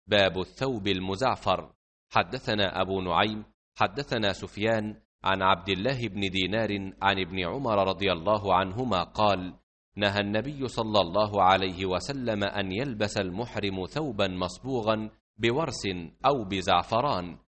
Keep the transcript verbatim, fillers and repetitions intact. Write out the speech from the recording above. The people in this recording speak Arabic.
باب الثوب المزعفر. حدثنا أبو نعيم حدثنا سفيان عن عبد الله بن دينار عن ابن عمر رضي الله عنهما قال: نهى النبي صلى الله عليه وسلم أن يلبس المحرم ثوبا مصبوغا بورس أو بزعفران،